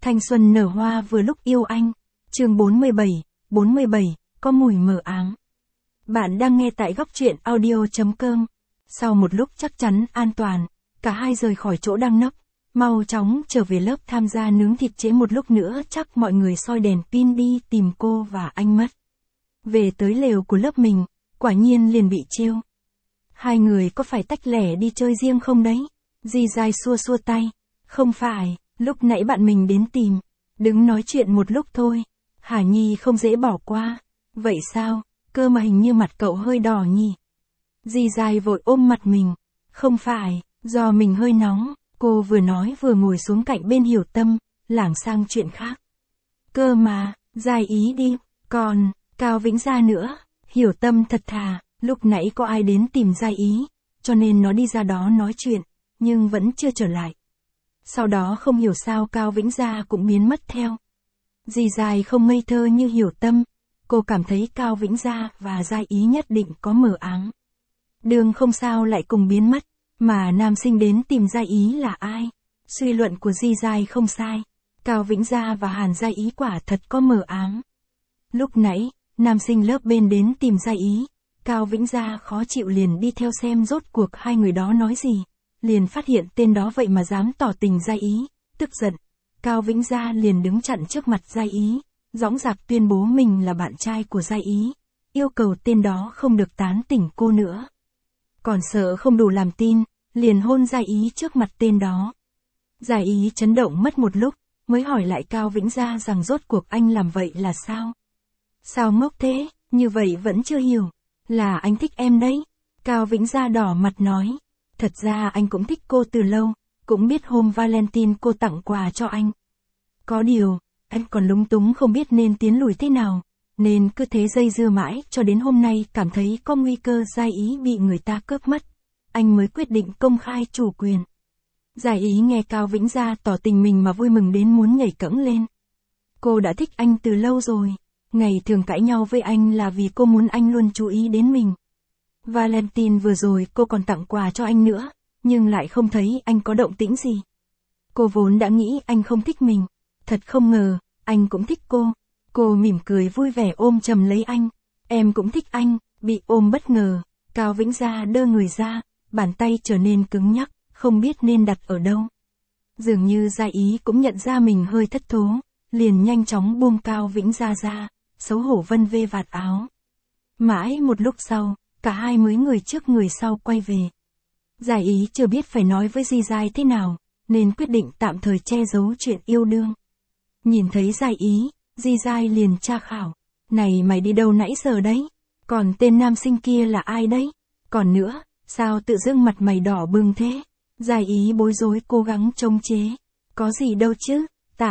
Thanh xuân nở hoa vừa lúc yêu anh. Chương 47, có mùi mờ áng. Bạn đang nghe tại góc truyện audio.com. Sau một lúc chắc chắn an toàn, cả hai rời khỏi chỗ đang nấp, mau chóng trở về lớp tham gia nướng thịt, trễ một lúc nữa chắc mọi người soi đèn pin đi tìm cô và anh mất. Về tới lều của lớp mình, quả nhiên liền bị trêu. Hai người có phải tách lẻ đi chơi riêng không đấy? Di dai xua xua tay. Không phải, lúc nãy bạn mình đến tìm. Đứng nói chuyện một lúc thôi. Hà Nhi không dễ bỏ qua. Vậy sao, cơ mà hình như mặt cậu hơi đỏ nhỉ? Di dai vội ôm mặt mình. Không phải, do mình hơi nóng. Cô vừa nói vừa ngồi xuống cạnh bên Hiểu Tâm, lảng sang chuyện khác. Cơ mà, Giai Ý đi, còn, Cao Vĩnh Gia nữa. Hiểu Tâm thật thà, lúc nãy có ai đến tìm Giai Ý, cho nên nó đi ra đó nói chuyện, nhưng vẫn chưa trở lại. Sau đó không hiểu sao Cao Vĩnh Gia cũng biến mất theo. Dì Giai không ngây thơ như Hiểu Tâm, cô cảm thấy Cao Vĩnh Gia và Giai Ý nhất định có mờ áng. Đường không sao lại cùng biến mất, mà nam sinh đến tìm Giai Ý là ai? Suy luận của Di Giai không sai, Cao Vĩnh Gia và Hàn Giai Ý quả thật có mờ áng. Lúc nãy, nam sinh lớp bên đến tìm Giai Ý, Cao Vĩnh Gia khó chịu liền đi theo xem rốt cuộc hai người đó nói gì, liền phát hiện tên đó vậy mà dám tỏ tình Giai Ý, tức giận, Cao Vĩnh Gia liền đứng chặn trước mặt Giai Ý, dõng dạc tuyên bố mình là bạn trai của Giai Ý, yêu cầu tên đó không được tán tỉnh cô nữa. Còn sợ không đủ làm tin, liền hôn Giai Ý trước mặt tên đó. Giai Ý chấn động mất một lúc, mới hỏi lại Cao Vĩnh Gia rằng rốt cuộc anh làm vậy là sao? Sao ngốc thế, như vậy vẫn chưa hiểu. Là anh thích em đấy. Cao Vĩnh Gia đỏ mặt nói. Thật ra anh cũng thích cô từ lâu, cũng biết hôm Valentine cô tặng quà cho anh. Có điều, anh còn lúng túng không biết nên tiến lùi thế nào, nên cứ thế dây dưa mãi cho đến hôm nay cảm thấy có nguy cơ Giai Ý bị người ta cướp mất. Anh mới quyết định công khai chủ quyền. Giai Ý nghe Cao Vĩnh Gia tỏ tình mình mà vui mừng đến muốn nhảy cẫng lên. Cô đã thích anh từ lâu rồi. Ngày thường cãi nhau với anh là vì cô muốn anh luôn chú ý đến mình. Valentine vừa rồi cô còn tặng quà cho anh nữa, nhưng lại không thấy anh có động tĩnh gì. Cô vốn đã nghĩ anh không thích mình, thật không ngờ, anh cũng thích cô. Cô mỉm cười vui vẻ ôm chầm lấy anh, em cũng thích anh, bị ôm bất ngờ, Cao Vĩnh Gia đơ người ra, bàn tay trở nên cứng nhắc, không biết nên đặt ở đâu. Dường như Giai Ý cũng nhận ra mình hơi thất thố, liền nhanh chóng buông Cao Vĩnh Gia ra, xấu hổ vân vê vạt áo. Mãi một lúc sau, cả hai mới người trước người sau quay về. Giai Ý chưa biết phải nói với Di Giai thế nào, nên quyết định tạm thời che giấu chuyện yêu đương. Nhìn thấy Giai Ý, Di Giai liền tra khảo. Này mày đi đâu nãy giờ đấy? Còn tên nam sinh kia là ai đấy? Còn nữa, sao tự dưng mặt mày đỏ bừng thế? Giai Ý bối rối cố gắng chống chế. Có gì đâu chứ,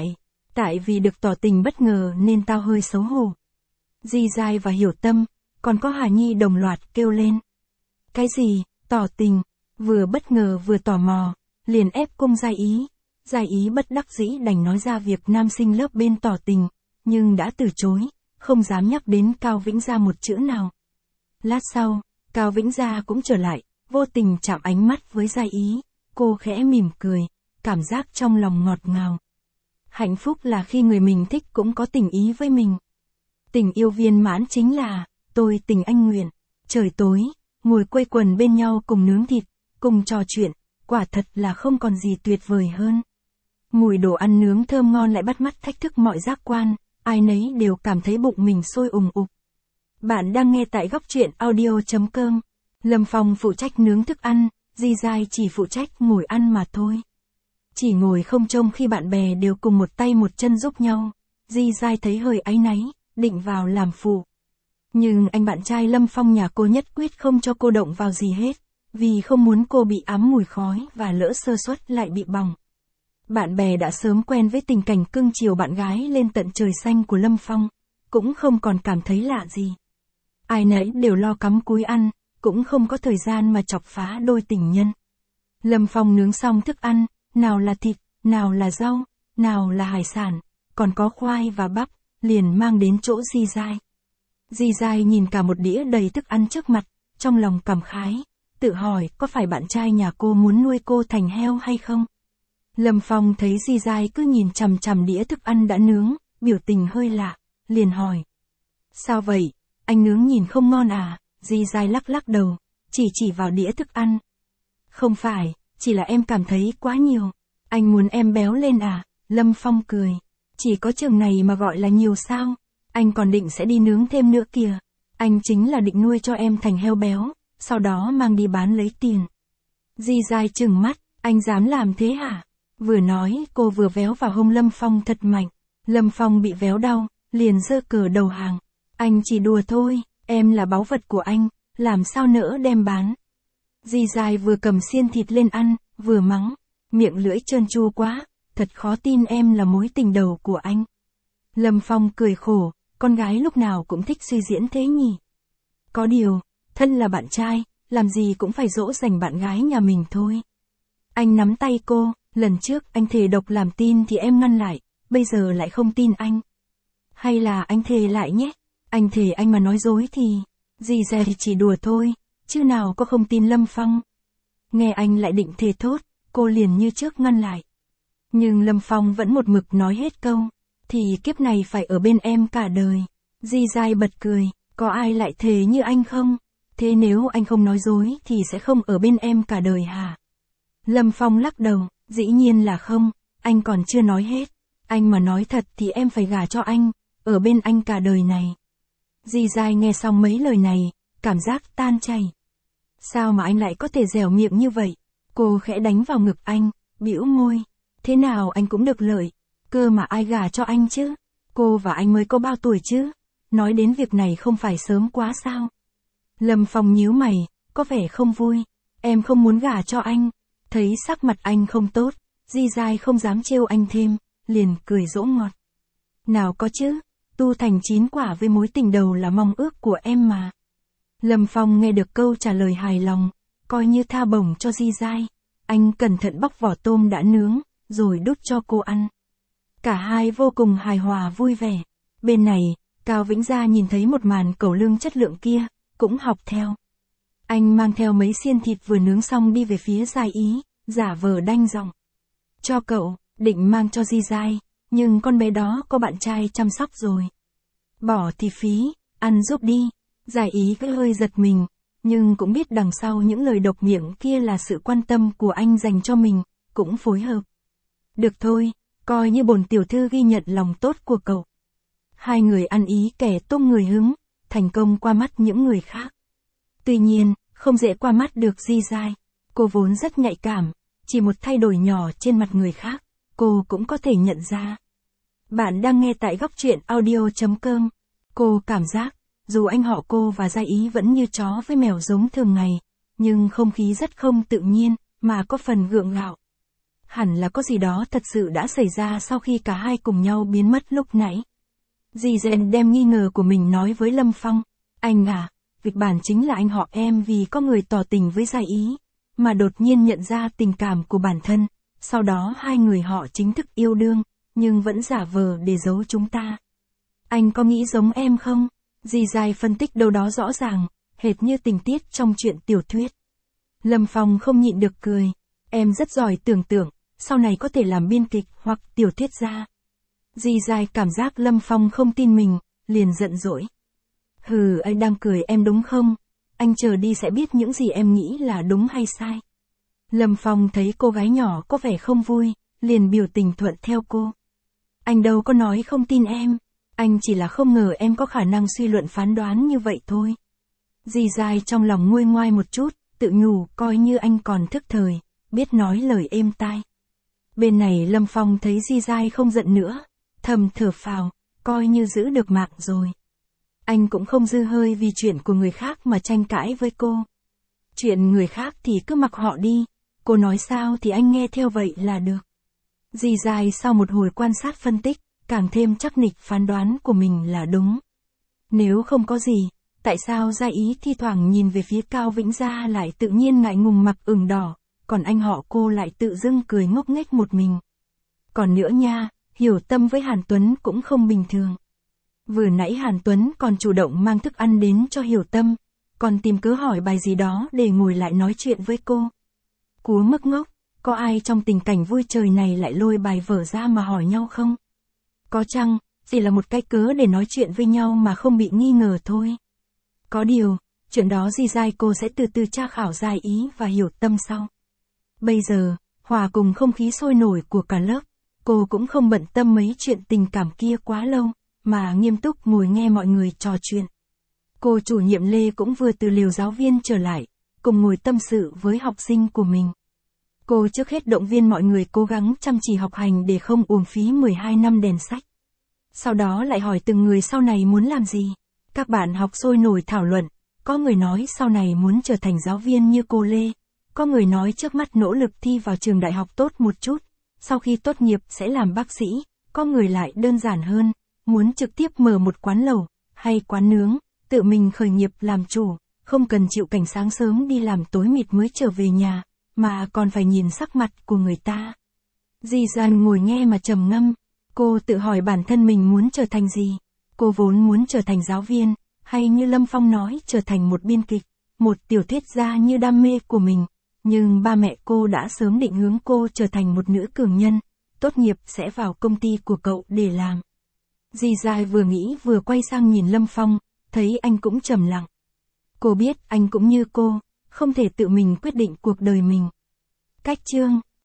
tại vì được tỏ tình bất ngờ nên tao hơi xấu hổ. Di Giai và Hiểu Tâm, còn có Hà Nhi đồng loạt kêu lên. Cái gì, tỏ tình, vừa bất ngờ vừa tò mò, liền ép cung Giai Ý. Giai Ý bất đắc dĩ đành nói ra việc nam sinh lớp bên tỏ tình, nhưng đã từ chối, không dám nhắc đến Cao Vĩnh Gia một chữ nào. Lát sau, Cao Vĩnh Gia cũng trở lại, vô tình chạm ánh mắt với Giai Ý, cô khẽ mỉm cười, cảm giác trong lòng ngọt ngào. Hạnh phúc là khi người mình thích cũng có tình ý với mình. Tình yêu viên mãn chính là, tôi tình anh nguyện. Trời tối, ngồi quây quần bên nhau cùng nướng thịt, cùng trò chuyện, quả thật là không còn gì tuyệt vời hơn. Mùi đồ ăn nướng thơm ngon lại bắt mắt thách thức mọi giác quan, ai nấy đều cảm thấy bụng mình sôi ùng ục. Bạn đang nghe tại góc truyện audio.com. Lâm Phong phụ trách nướng thức ăn, Di Giai chỉ phụ trách ngồi ăn mà thôi. Chỉ ngồi không trông khi bạn bè đều cùng một tay một chân giúp nhau, Di Giai thấy hơi áy náy, định vào làm phụ. Nhưng anh bạn trai Lâm Phong nhà cô nhất quyết không cho cô động vào gì hết, vì không muốn cô bị ám mùi khói và lỡ sơ suất lại bị bỏng. Bạn bè đã sớm quen với tình cảnh cưng chiều bạn gái lên tận trời xanh của Lâm Phong, cũng không còn cảm thấy lạ gì. Ai nấy đều lo cắm cúi ăn, cũng không có thời gian mà chọc phá đôi tình nhân. Lâm Phong nướng xong thức ăn, nào là thịt, nào là rau, nào là hải sản, còn có khoai và bắp, liền mang đến chỗ Di Giai. Di Giai nhìn cả một đĩa đầy thức ăn trước mặt, trong lòng cảm khái, tự hỏi có phải bạn trai nhà cô muốn nuôi cô thành heo hay không? Lâm Phong thấy Di Dai cứ nhìn chằm chằm đĩa thức ăn đã nướng, biểu tình hơi lạ, liền hỏi. Sao vậy, anh nướng nhìn không ngon à? Di Dai lắc lắc đầu, chỉ vào đĩa thức ăn. Không phải, chỉ là em cảm thấy quá nhiều. Anh muốn em béo lên à? Lâm Phong cười. Chỉ có chừng này mà gọi là nhiều sao? Anh còn định sẽ đi nướng thêm nữa kìa. Anh chính là định nuôi cho em thành heo béo, sau đó mang đi bán lấy tiền. Di Dai trừng mắt, anh dám làm thế hả? Vừa nói cô vừa véo vào hông Lâm Phong thật mạnh. Lâm Phong bị véo đau, liền giơ cờ đầu hàng. Anh chỉ đùa thôi, em là báu vật của anh, làm sao nỡ đem bán. Di Dai vừa cầm xiên thịt lên ăn, vừa mắng. Miệng lưỡi trơn tru quá, thật khó tin em là mối tình đầu của anh. Lâm Phong cười khổ, con gái lúc nào cũng thích suy diễn thế nhỉ. Có điều, thân là bạn trai, làm gì cũng phải dỗ dành bạn gái nhà mình thôi. Anh nắm tay cô, lần trước anh thề độc làm tin thì em ngăn lại, bây giờ lại không tin anh. Hay là anh thề lại nhé, anh thề anh mà nói dối thì, Di Dai thì chỉ đùa thôi, chứ nào có không tin Lâm Phong. Nghe anh lại định thề thốt, cô liền như trước ngăn lại. Nhưng Lâm Phong vẫn một mực nói hết câu, thì kiếp này phải ở bên em cả đời. Di Dai bật cười, có ai lại thề như anh không? Thế nếu anh không nói dối thì sẽ không ở bên em cả đời hả? Lâm Phong lắc đầu, dĩ nhiên là không, anh còn chưa nói hết. Anh mà nói thật thì em phải gả cho anh, ở bên anh cả đời này. Di Dai nghe xong mấy lời này, cảm giác tan chảy. Sao mà anh lại có thể dẻo miệng như vậy? Cô khẽ đánh vào ngực anh, bĩu môi. Thế nào anh cũng được lợi, cơ mà ai gả cho anh chứ? Cô và anh mới có bao tuổi chứ? Nói đến việc này không phải sớm quá sao? Lâm Phong nhíu mày, có vẻ không vui. Em không muốn gả cho anh. Thấy sắc mặt anh không tốt, Di Dai không dám trêu anh thêm, liền cười dỗ ngọt. Nào có chứ, tu thành 9 quả với mối tình đầu là mong ước của em mà. Lâm Phong nghe được câu trả lời hài lòng, coi như tha bổng cho Di Dai. Anh cẩn thận bóc vỏ tôm đã nướng, rồi đút cho cô ăn. Cả hai vô cùng hài hòa vui vẻ. Bên này, Cao Vĩnh Gia nhìn thấy một màn cẩu lương chất lượng kia, cũng học theo. Anh mang theo mấy xiên thịt vừa nướng xong đi về phía Giai Ý, giả vờ đanh giọng. Cho cậu, định mang cho Di Dai, nhưng con bé đó có bạn trai chăm sóc rồi. Bỏ thì phí, ăn giúp đi. Giai Ý cứ hơi giật mình, nhưng cũng biết đằng sau những lời độc miệng kia là sự quan tâm của anh dành cho mình, cũng phối hợp. Được thôi, coi như bổn tiểu thư ghi nhận lòng tốt của cậu. Hai người ăn ý kẻ tung người hứng, thành công qua mắt những người khác. Tuy nhiên, không dễ qua mắt được Di Dai. Cô vốn rất nhạy cảm, chỉ một thay đổi nhỏ trên mặt người khác, cô cũng có thể nhận ra. Bạn đang nghe tại góc truyện audio.com. Cô cảm giác, dù anh họ cô và Giai Ý vẫn như chó với mèo giống thường ngày, nhưng không khí rất không tự nhiên, mà có phần gượng gạo. Hẳn là có gì đó thật sự đã xảy ra sau khi cả hai cùng nhau biến mất lúc nãy. Di Dai đem nghi ngờ của mình nói với Lâm Phong. Anh à, kịch bản chính là anh họ em vì có người tỏ tình với Giai Ý, mà đột nhiên nhận ra tình cảm của bản thân, sau đó hai người họ chính thức yêu đương, nhưng vẫn giả vờ để giấu chúng ta. Anh có nghĩ giống em không? Di Dai phân tích đâu đó rõ ràng, hệt như tình tiết trong truyện tiểu thuyết. Lâm Phong không nhịn được cười. Em rất giỏi tưởng tượng, sau này có thể làm biên kịch hoặc tiểu thuyết gia. Di Dai cảm giác Lâm Phong không tin mình, liền giận dỗi. Hừ, anh đang cười em đúng không? Anh chờ đi sẽ biết những gì em nghĩ là đúng hay sai. Lâm Phong thấy cô gái nhỏ có vẻ không vui, liền biểu tình thuận theo cô. Anh đâu có nói không tin em, anh chỉ là không ngờ em có khả năng suy luận phán đoán như vậy thôi. Di Dai trong lòng nguôi ngoai một chút, tự nhủ coi như anh còn thức thời, biết nói lời êm tai. Bên này Lâm Phong thấy Di Dai không giận nữa, thầm thở phào, coi như giữ được mạng rồi. Anh cũng không dư hơi vì chuyện của người khác mà tranh cãi với cô. Chuyện người khác thì cứ mặc họ đi, cô nói sao thì anh nghe theo vậy là được. Di Dai sau một hồi quan sát phân tích, càng thêm chắc nịch phán đoán của mình là đúng. Nếu không có gì, tại sao Giai Ý thi thoảng nhìn về phía Cao Vĩnh Gia lại tự nhiên ngại ngùng mặt ửng đỏ, còn anh họ cô lại tự dưng cười ngốc nghếch một mình. Còn nữa nha, Hiểu Tâm với Hàn Tuấn cũng không bình thường. Vừa nãy Hàn Tuấn còn chủ động mang thức ăn đến cho Hiểu Tâm, còn tìm cớ hỏi bài gì đó để ngồi lại nói chuyện với cô. Cú mức ngốc, có ai trong tình cảnh vui trời này lại lôi bài vở ra mà hỏi nhau không? Có chăng, chỉ là một cái cớ để nói chuyện với nhau mà không bị nghi ngờ thôi. Có điều, chuyện đó Di Giai cô sẽ từ từ tra khảo giải ý và hiểu tâm sau. Bây giờ, hòa cùng không khí sôi nổi của cả lớp, cô cũng không bận tâm mấy chuyện tình cảm kia quá lâu, mà nghiêm túc ngồi nghe mọi người trò chuyện. Cô chủ nhiệm Lê cũng vừa từ lều giáo viên trở lại, cùng ngồi tâm sự với học sinh của mình. Cô trước hết động viên mọi người cố gắng chăm chỉ học hành để không uổng phí 12 năm đèn sách. Sau đó lại hỏi từng người sau này muốn làm gì. Các bạn học sôi nổi thảo luận, có người nói sau này muốn trở thành giáo viên như cô Lê, có người nói trước mắt nỗ lực thi vào trường đại học tốt một chút, sau khi tốt nghiệp sẽ làm bác sĩ, có người lại đơn giản hơn, muốn trực tiếp mở một quán lẩu, hay quán nướng, tự mình khởi nghiệp làm chủ, không cần chịu cảnh sáng sớm đi làm tối mịt mới trở về nhà, mà còn phải nhìn sắc mặt của người ta. Di Gian ngồi nghe mà trầm ngâm, cô tự hỏi bản thân mình muốn trở thành gì. Cô vốn muốn trở thành giáo viên, hay như Lâm Phong nói trở thành một biên kịch, một tiểu thuyết gia như đam mê của mình. Nhưng ba mẹ cô đã sớm định hướng cô trở thành một nữ cường nhân, tốt nghiệp sẽ vào công ty của cậu để làm. Di Giai vừa nghĩ vừa quay sang nhìn Lâm Phong, thấy anh cũng trầm lặng. Cô biết anh cũng như cô, không thể tự mình quyết định cuộc đời mình. Cách chương